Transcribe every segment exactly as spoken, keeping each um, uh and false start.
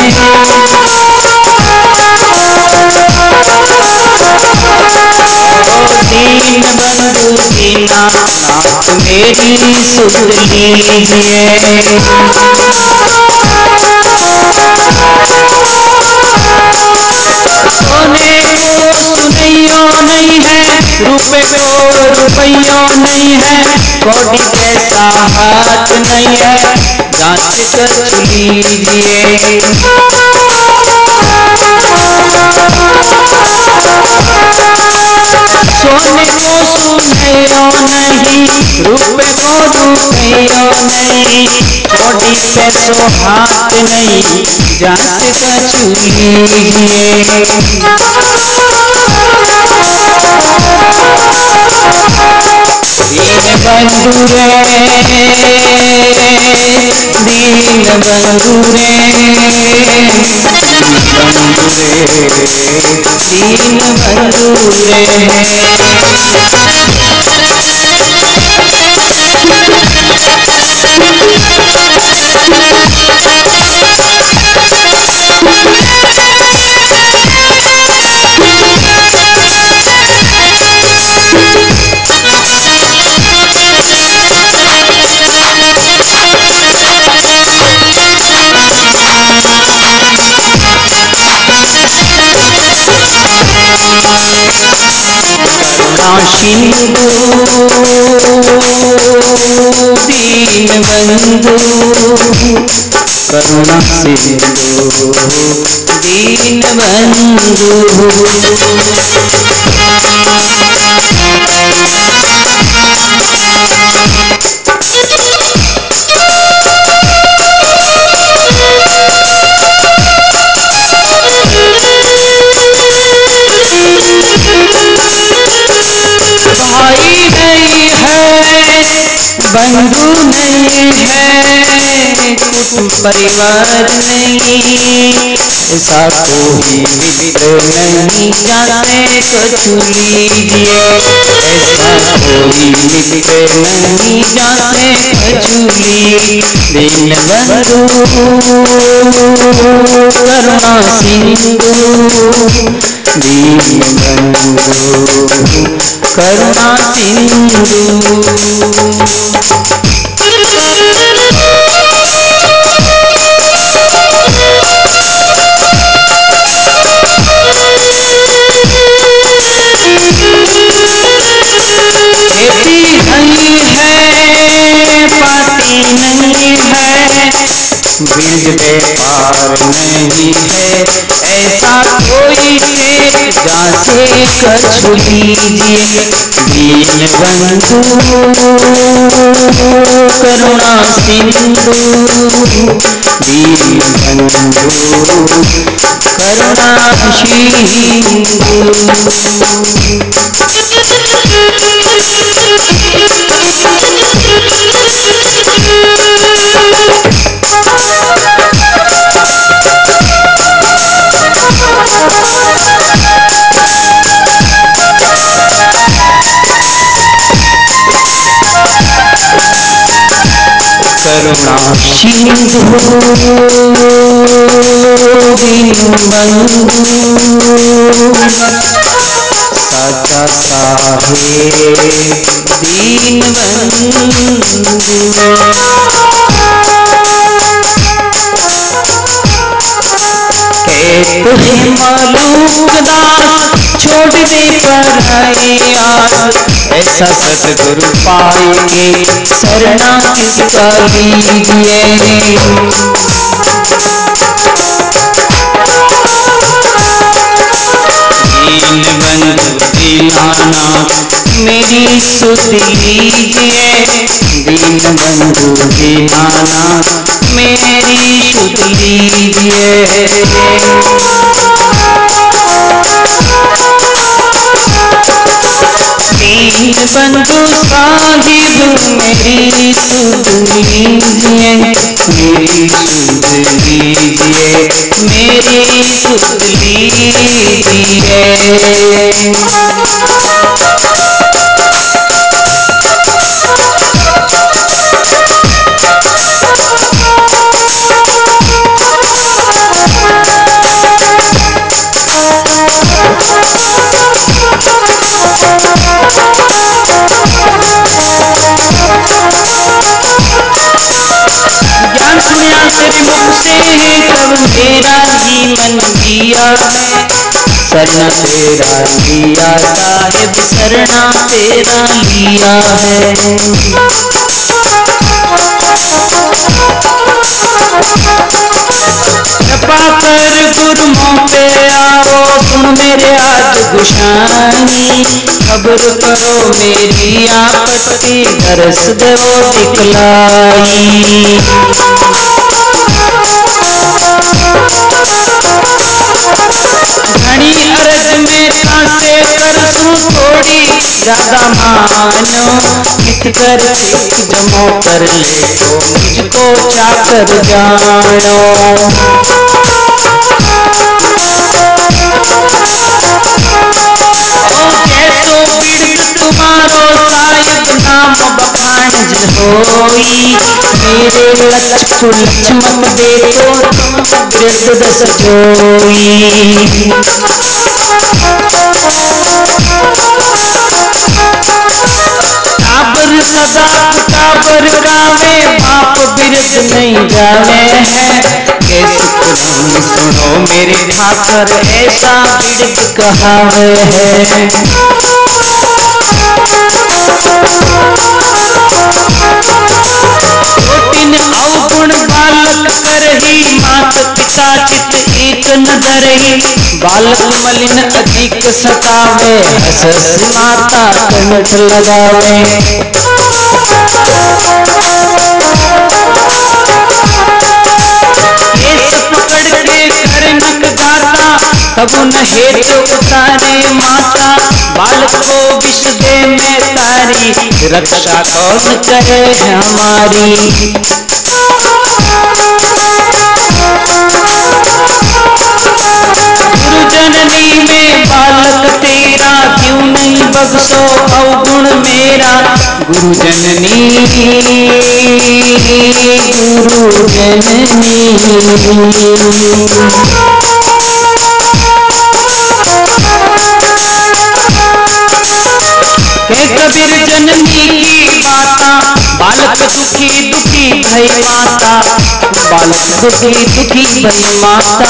दीन बंधु दीनानाथ मेरी सुध लीजिए। सोने को सुनैयो नहीं है, रुपए को रुपयो नहीं है, कौड़ी पैसा हाथ नहीं है, जांच कर लीजिए। सोने को सुनैयो नहीं, रुपए को रुपयो नहीं, कौड़ी पैसों हाथ नहीं, जांच कर लीजिए। दीन बंधु रे, दीन बंधु रे, बंधु रे, दीन बंधु रे। करुणा सिंधु दीन बंधु, करुणा सिंधु दीन बंधु। भाई नहीं है, बंधु नहीं है, कुटुंब परिवार नहीं, ऐसा कोई मित्र नहीं, जाने कछु लीजिए। ऐसा कोई मित्र नहीं, जाने कछु लीजिए। दीन बंधु करुणा सिंधु, दीन बंधु करुणा सिंधु। खेती नहीं है, पाती नहीं है, बीज व्यापार नहीं है, ऐसा कोई है, जांचे कछु लीजिए। दीन बंधु करुणा सिंधु, दीन बंधु करुणा सिंधु। करुणा सिंधु दीन बंधु, साचा साहेब दीन बंधु। तुझे मालूम दास छोड़ दे पराई आस, ऐसा सतगुरु पाए के शरणा किसका लीजिए। दीन बंधु दीनानाथ मेरी सुध लीजिए। दीन बंधु दीनानाथ मेरी सुध लीजिए। दीन बंधु साहिब मेरी सुध लीजिए, मेरी सुध लीजिए, मेरी सुध लीजिए। तेरे मुख से है तब मेरा ही मन किया है। शरण तेरा लिया साहिब, शरणा तेरा लिया है। कृपा कर गुरुओं पे आओ, सुन मेरे आज गुशानी। खबर करो मेरी आपत्ति, दर्श देवो दिखलाई। घड़ी अरज में से कर सू थोड़ी ज्यादा मानो। हित कर सिख जमो कर ले तो मुझको चाकर जानो। कैसो बिरद तुम्हारो साहिब, नाम बखान होई। मेरे लक्ष्य लक्ष्मत देखो तुम बिरद दस जोई। टाबर सदा टाबर गावे, बाप बिरद नहीं जावे है। कैसे कुरान सुनो मेरे ठाकर, ऐसा बिरद कहावे है। कोटिन अवगुण बालक करही, मात पिता चित एक न धरही। बालक मलिन अधिक सतावे, हस हस माता कंठ लगावे। केस पकड़ के करनक गाता, तब न हेत उतारे माता। बालक को विष दे में तारी, रक्षा कौन करे हमारी। गुरु जननी में बालक तेरा, क्यों नहीं बख्शो अवगुण मेरा। गुरु जननी गुरु जननी। के कबीर जननी की बाता, बालक दुखी दुखी भई माता। बालक दुखी दुखी भई माता।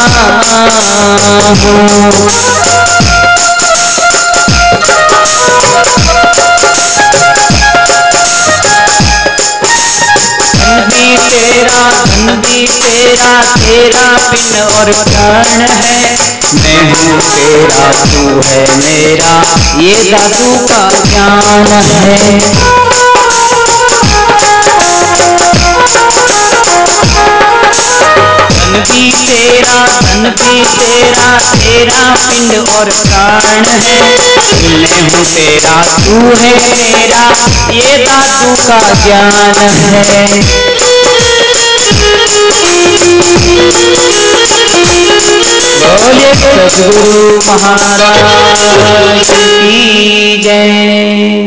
धन भी तेरा धन भी तेरा, तेरा बिन और प्राण है। मैं हूँ तेरा तू है मेरा, ये दादू का ज्ञान है। धन भी तेरा धन भी तेरा, तेरा पिंड और प्राण है। मैं हूँ तेरा तू है मेरा, ये दादू का ज्ञान है। बोले सद्गुरु महाराज की जय।